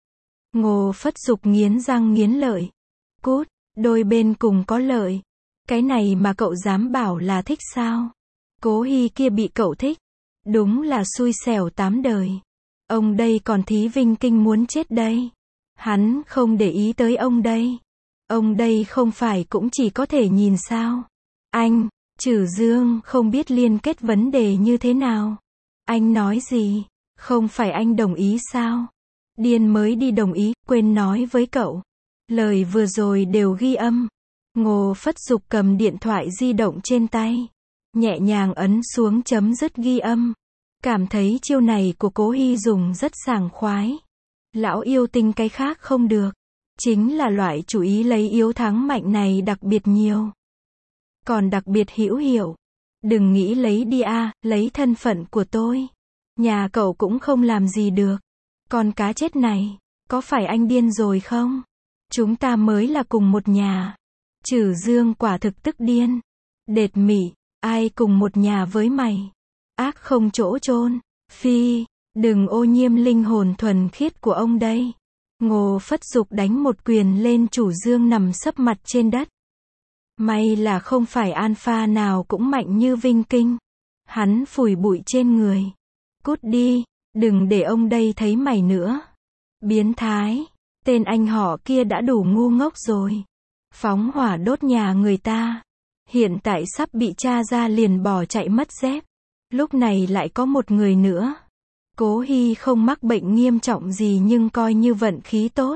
Ngô Phất Dục nghiến răng nghiến lợi. Cút, đôi bên cùng có lợi. Cái này mà cậu dám bảo là thích sao? Cố Hi kia bị cậu thích. Đúng là xui xẻo tám đời. Ông đây còn thí Vinh Kinh muốn chết đây. Hắn không để ý tới ông đây. Ông đây không phải cũng chỉ có thể nhìn sao? Anh, Trử Dương không biết liên kết vấn đề như thế nào. Anh nói gì? Không phải anh đồng ý sao? Điên mới đi đồng ý, quên nói với cậu. Lời vừa rồi đều ghi âm. Ngô Phất Dục cầm điện thoại di động trên tay, nhẹ nhàng ấn xuống chấm dứt ghi âm. Cảm thấy chiêu này của Cố Hi dùng rất sảng khoái. Lão yêu tinh cái khác không được. Chính là loại chủ ý lấy yếu thắng mạnh này đặc biệt nhiều. Còn đặc biệt hữu hiệu. Đừng nghĩ lấy đi lấy thân phận của tôi. Nhà cậu cũng không làm gì được. Con cá chết này, có phải anh điên rồi không? Chúng ta mới là cùng một nhà. Trử Dương quả thực tức điên. Đệt mỉ, ai cùng một nhà với mày? Ác không chỗ chôn. Phi, đừng ô nhiễm linh hồn thuần khiết của ông đây. Ngô Phất Dục đánh một quyền lên Trử Dương nằm sấp mặt trên đất. May là không phải alpha nào cũng mạnh như Vinh Kinh. Hắn phủi bụi trên người. Cút đi, đừng để ông đây thấy mày nữa. Biến thái, tên anh họ kia đã đủ ngu ngốc rồi. Phóng hỏa đốt nhà người ta. Hiện tại sắp bị tra ra liền bỏ chạy mất dép. Lúc này lại có một người nữa. Cố Hi không mắc bệnh nghiêm trọng gì nhưng coi như vận khí tốt.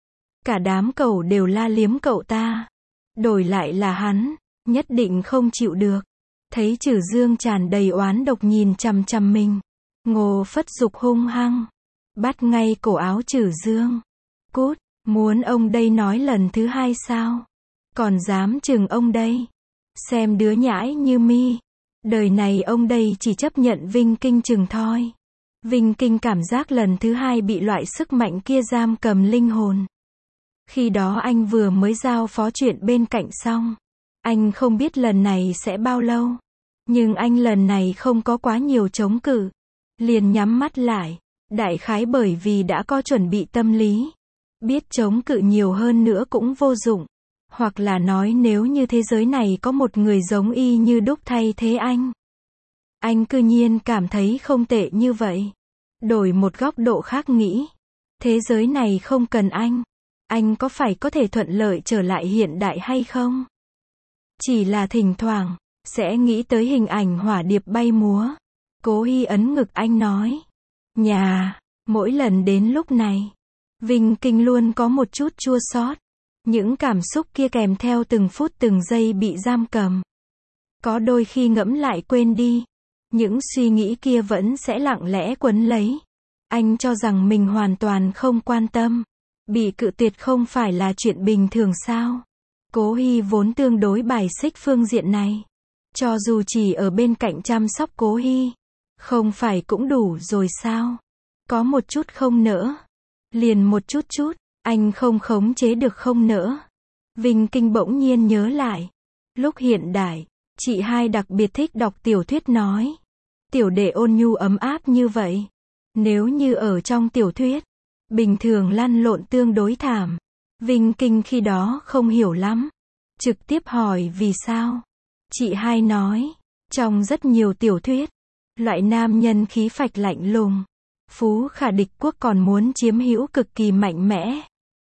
Cả đám cẩu đều la liếm cậu ta. Đổi lại là hắn, nhất định không chịu được. Thấy Trử Dương tràn đầy oán độc nhìn chằm chằm mình. Ngô Phất Dục hung hăng. Bắt ngay cổ áo Trử Dương. Cút, muốn ông đây nói lần thứ hai sao? Còn dám chừng ông đây. Xem đứa nhãi như mi. Đời này ông đây chỉ chấp nhận Vinh Kinh chừng thôi. Vinh Kinh cảm giác lần thứ hai bị loại sức mạnh kia giam cầm linh hồn. Khi đó anh vừa mới giao phó chuyện bên cạnh xong. Anh không biết lần này sẽ bao lâu. Nhưng anh lần này không có quá nhiều chống cự. Liền nhắm mắt lại. Đại khái bởi vì đã có chuẩn bị tâm lý. Biết chống cự nhiều hơn nữa cũng vô dụng. Hoặc là nói nếu như thế giới này có một người giống y như đúc thay thế anh cư nhiên cảm thấy không tệ như vậy. Đổi một góc độ khác nghĩ. Thế giới này không cần anh có phải có thể thuận lợi trở lại hiện đại hay không? Chỉ là thỉnh thoảng, sẽ nghĩ tới hình ảnh hỏa điệp bay múa. Cố Hi ấn ngực anh nói. Nhà, mỗi lần đến lúc này, Vinh Kinh luôn có một chút chua xót. Những cảm xúc kia kèm theo từng phút từng giây bị giam cầm. Có đôi khi ngẫm lại quên đi. Những suy nghĩ kia vẫn sẽ lặng lẽ quấn lấy. Anh cho rằng mình hoàn toàn không quan tâm. Bị cự tuyệt không phải là chuyện bình thường sao? Cố Hy vốn tương đối bài xích phương diện này. Cho dù chỉ ở bên cạnh chăm sóc Cố Hy, không phải cũng đủ rồi sao? Có một chút không nỡ. Liền một chút chút, anh không khống chế được không nỡ. Vinh Kinh bỗng nhiên nhớ lại. Lúc hiện đại, chị hai đặc biệt thích đọc tiểu thuyết nói. Tiểu đệ ôn nhu ấm áp như vậy. Nếu như ở trong tiểu thuyết, bình thường lăn lộn tương đối thảm. Vinh Kinh khi đó không hiểu lắm. Trực tiếp hỏi vì sao. Chị hai nói, trong rất nhiều tiểu thuyết, loại nam nhân khí phách lạnh lùng, phú khả địch quốc còn muốn chiếm hữu cực kỳ mạnh mẽ,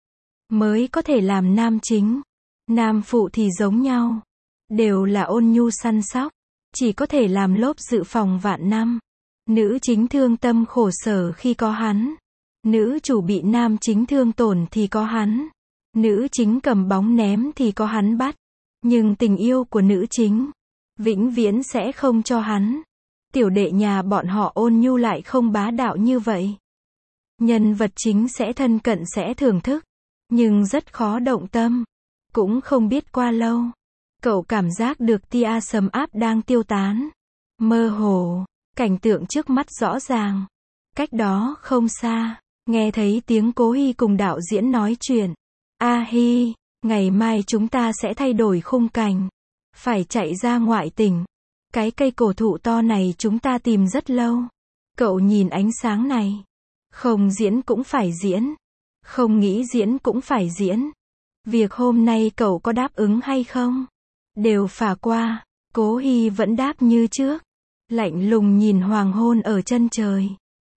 mới có thể làm nam chính. Nam phụ thì giống nhau, đều là ôn nhu săn sóc, chỉ có thể làm lốp dự phòng vạn năm. Nữ chính thương tâm khổ sở khi có hắn. Nữ chủ bị nam chính thương tổn thì có hắn. Nữ chính cầm bóng ném thì có hắn bắt. Nhưng tình yêu của nữ chính, vĩnh viễn sẽ không cho hắn. Tiểu đệ nhà bọn họ ôn nhu lại không bá đạo như vậy. Nhân vật chính sẽ thân cận sẽ thưởng thức, nhưng rất khó động tâm. Cũng không biết qua lâu, cậu cảm giác được tia sấm áp đang tiêu tán. Mơ hồ, cảnh tượng trước mắt rõ ràng. Cách đó không xa, nghe thấy tiếng Cố Hy cùng đạo diễn nói chuyện. A Hy, ngày mai chúng ta sẽ thay đổi khung cảnh. Phải chạy ra ngoại tỉnh. Cái cây cổ thụ to này chúng ta tìm rất lâu. Cậu nhìn ánh sáng này. Không diễn cũng phải diễn. Không nghĩ diễn cũng phải diễn. Việc hôm nay cậu có đáp ứng hay không? Đều phả qua. Cố Hy vẫn đáp như trước. Lạnh lùng nhìn hoàng hôn ở chân trời.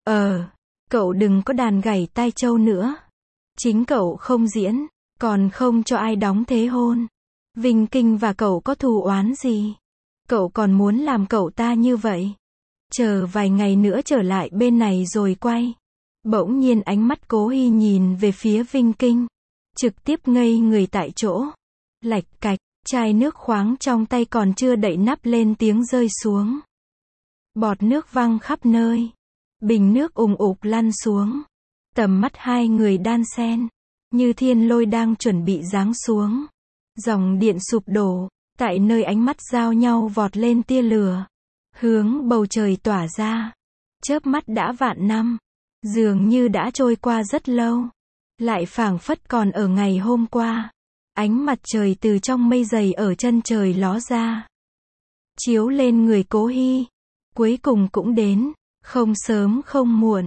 Cậu đừng có đàn gảy tai trâu nữa. Chính cậu không diễn, còn không cho ai đóng thế hôn. Vinh Kinh và cậu có thù oán gì? Cậu còn muốn làm cậu ta như vậy? Chờ vài ngày nữa trở lại bên này rồi quay. Bỗng nhiên ánh mắt Cố Hy nhìn về phía Vinh Kinh. Trực tiếp ngây người tại chỗ. Lạch cạch, chai nước khoáng trong tay còn chưa đậy nắp lên tiếng rơi xuống. Bọt nước văng khắp nơi. Bình nước ùng ục lăn xuống. Tầm mắt hai người đan xen. Như thiên lôi đang chuẩn bị giáng xuống. Dòng điện sụp đổ. Tại nơi ánh mắt giao nhau vọt lên tia lửa. Hướng bầu trời tỏa ra. Chớp mắt đã vạn năm. Dường như đã trôi qua rất lâu. Lại phảng phất còn ở ngày hôm qua. Ánh mặt trời từ trong mây dày ở chân trời ló ra. Chiếu lên người Cố Hy. Cuối cùng cũng đến. Không sớm không muộn.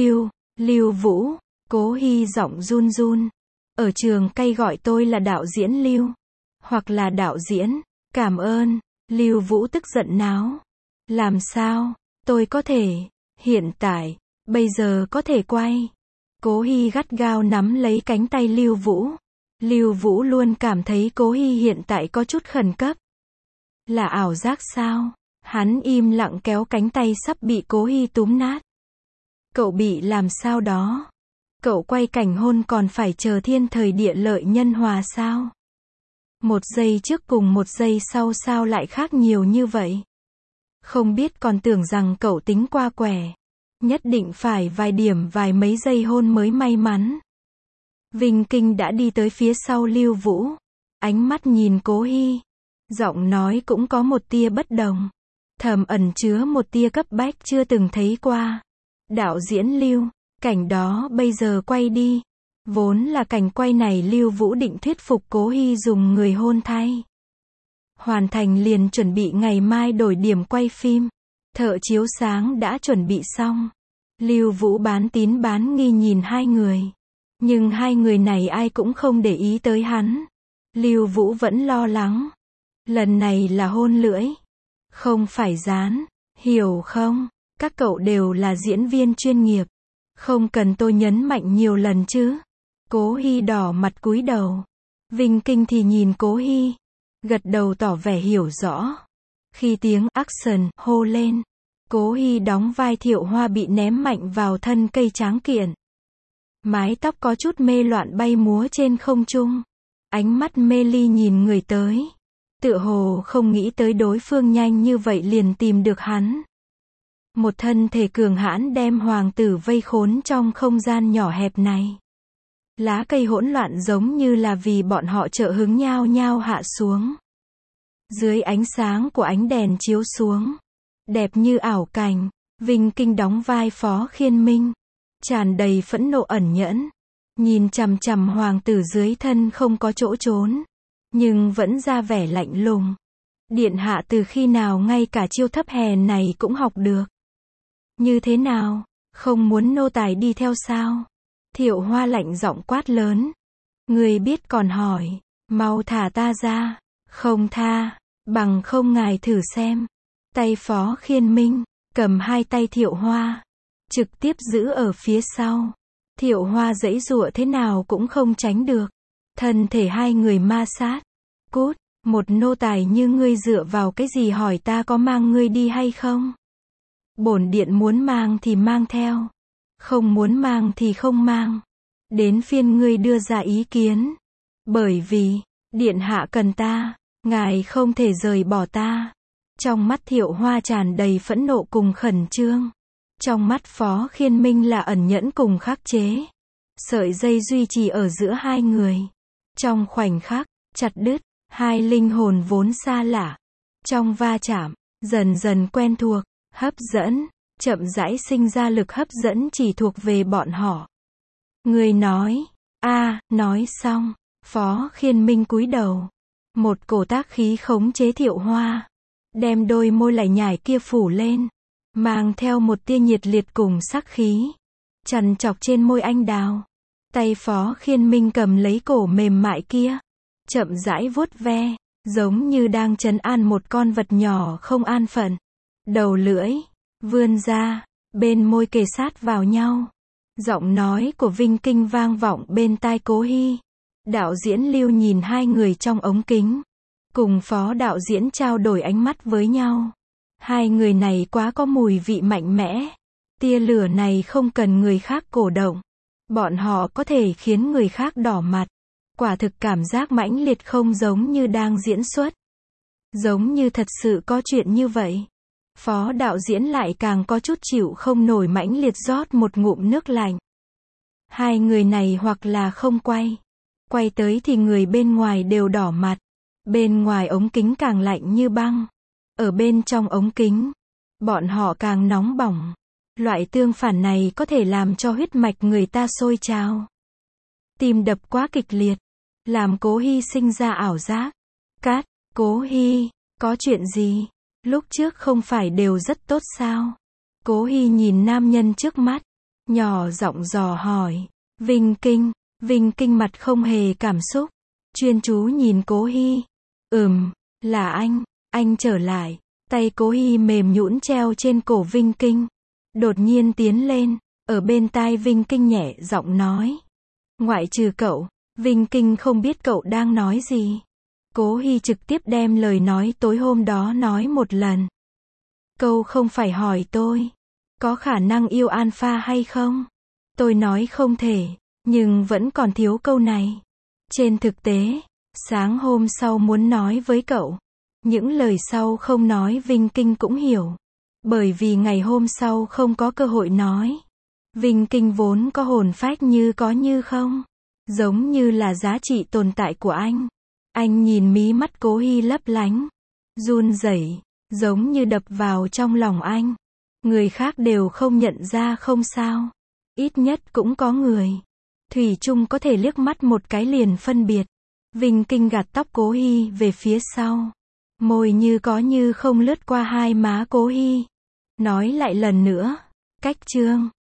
Lưu Vũ. Cố Hy giọng run run. Ở trường cay gọi tôi là đạo diễn Lưu. Hoặc là đạo diễn. Cảm ơn. Lưu Vũ tức giận náo. Làm sao? Tôi có thể. Hiện tại. Bây giờ có thể quay. Cố Hy gắt gao nắm lấy cánh tay Lưu Vũ. Lưu Vũ luôn cảm thấy Cố Hy hiện tại có chút khẩn cấp. Là ảo giác sao? Hắn im lặng kéo cánh tay sắp bị Cố Hy túm nát. Cậu bị làm sao đó? Cậu quay cảnh hôn còn phải chờ thiên thời địa lợi nhân hòa sao? Một giây trước cùng một giây sau sao lại khác nhiều như vậy? Không biết còn tưởng rằng cậu tính qua quẻ. Nhất định phải vài mấy giây hôn mới may mắn. Vinh Kinh đã đi tới phía sau Lưu Vũ. Ánh mắt nhìn Cố Hy. Giọng nói cũng có một tia bất đồng. Thầm ẩn chứa một tia cấp bách chưa từng thấy qua. Đạo diễn Lưu, cảnh đó bây giờ quay đi. Vốn là cảnh quay này Lưu Vũ định thuyết phục Cố Hy dùng người hôn thay. Hoàn thành liền chuẩn bị ngày mai đổi điểm quay phim. Thợ chiếu sáng đã chuẩn bị xong. Lưu Vũ bán tín bán nghi nhìn hai người. Nhưng hai người này ai cũng không để ý tới hắn. Lưu Vũ vẫn lo lắng. Lần này là hôn lưỡi. Không phải dán. Hiểu không? Các cậu đều là diễn viên chuyên nghiệp. Không cần tôi nhấn mạnh nhiều lần chứ. Cố Hy đỏ mặt cúi đầu. Vinh Kinh thì nhìn Cố Hy. Gật đầu tỏ vẻ hiểu rõ. Khi tiếng action hô lên. Cố Hy đóng vai Thiệu Hoa bị ném mạnh vào thân cây tráng kiện. Mái tóc có chút mê loạn bay múa trên không trung. Ánh mắt mê ly nhìn người tới. Tựa hồ không nghĩ tới đối phương nhanh như vậy liền tìm được hắn. Một thân thể cường hãn đem hoàng tử vây khốn trong không gian nhỏ hẹp này. Lá cây hỗn loạn giống như là vì bọn họ trợ hứng nhao nhao hạ xuống. Dưới ánh sáng của ánh đèn chiếu xuống, đẹp như ảo cảnh, Vinh Kinh đóng vai Phó Khiên Minh, tràn đầy phẫn nộ ẩn nhẫn, nhìn chằm chằm hoàng tử dưới thân không có chỗ trốn, nhưng vẫn ra vẻ lạnh lùng. Điện hạ từ khi nào ngay cả chiêu thấp hèn này cũng học được? Như thế nào, không muốn nô tài đi theo sao? Thiệu Hoa lạnh giọng quát lớn. Người biết còn hỏi, mau thả ta ra, không tha, bằng không ngài thử xem. Tay Phó Khiên Minh, cầm hai tay Thiệu Hoa, trực tiếp giữ ở phía sau. Thiệu Hoa giãy giụa thế nào cũng không tránh được. Thân thể hai người ma sát. Cút, một nô tài như ngươi dựa vào cái gì hỏi ta có mang ngươi đi hay không? Bổn điện muốn mang thì mang theo, không muốn mang thì không mang. Đến phiên ngươi đưa ra ý kiến. Bởi vì, điện hạ cần ta, ngài không thể rời bỏ ta. Trong mắt Thiệu Hoa tràn đầy phẫn nộ cùng khẩn trương. Trong mắt Phó Khiên Minh là ẩn nhẫn cùng khắc chế. Sợi dây duy trì ở giữa hai người. Trong khoảnh khắc, chặt đứt, hai linh hồn vốn xa lạ. Trong va chạm, dần dần quen thuộc, hấp dẫn, chậm rãi sinh ra lực hấp dẫn chỉ thuộc về bọn họ. Người nói, nói xong, Phó Khiên Minh cúi đầu. Một cổ tác khí khống chế Thiệu Hoa. Đem đôi môi lải nhải kia phủ lên. Mang theo một tia nhiệt liệt cùng sắc khí. Chằn chọc trên môi anh đào. Tay Phó Khiên Minh cầm lấy cổ mềm mại kia. Chậm rãi vuốt ve, giống như đang trấn an một con vật nhỏ không an phận. Đầu lưỡi, vươn ra, bên môi kề sát vào nhau. Giọng nói của Vinh Kinh vang vọng bên tai Cố Hi. Đạo diễn Lưu nhìn hai người trong ống kính. Cùng phó đạo diễn trao đổi ánh mắt với nhau. Hai người này quá có mùi vị mạnh mẽ. Tia lửa này không cần người khác cổ động. Bọn họ có thể khiến người khác đỏ mặt. Quả thực cảm giác mãnh liệt không giống như đang diễn xuất. Giống như thật sự có chuyện như vậy. Phó đạo diễn lại càng có chút chịu không nổi mãnh liệt rót một ngụm nước lạnh. Hai người này hoặc là không quay. Quay tới thì người bên ngoài đều đỏ mặt. Bên ngoài ống kính càng lạnh như băng. Ở bên trong ống kính, bọn họ càng nóng bỏng. Loại tương phản này có thể làm cho huyết mạch người ta sôi trào. Tim đập quá kịch liệt, làm Cố Hi sinh ra ảo giác. Cát, Cố Hi, có chuyện gì? Lúc trước không phải đều rất tốt sao? Cố Hi nhìn nam nhân trước mắt, nhỏ giọng dò hỏi. Vinh Kinh mặt không hề cảm xúc, chuyên chú nhìn Cố Hi. Là anh trở lại. Tay Cố Hi mềm nhũn treo trên cổ Vinh Kinh. Đột nhiên tiến lên, ở bên tai Vinh Kinh nhẹ giọng nói. Ngoại trừ cậu, Vinh Kinh không biết cậu đang nói gì. Cố Hi trực tiếp đem lời nói tối hôm đó nói một lần. Câu không phải hỏi tôi, có khả năng yêu Alpha hay không? Tôi nói không thể, nhưng vẫn còn thiếu câu này. Trên thực tế, sáng hôm sau muốn nói với cậu. Những lời sau không nói Vinh Kinh cũng hiểu. Bởi vì ngày hôm sau không có cơ hội nói. Vinh Kinh vốn có hồn phách như có như không. Giống như là giá trị tồn tại của anh. Anh nhìn mí mắt Cố Hi lấp lánh. Run rẩy, giống như đập vào trong lòng anh. Người khác đều không nhận ra không sao. Ít nhất cũng có người. Thủy chung có thể liếc mắt một cái liền phân biệt. Vinh Kinh gạt tóc Cố Hi về phía sau. Môi như có như không lướt qua hai má Cố Hi. Nói lại lần nữa. Cách chương.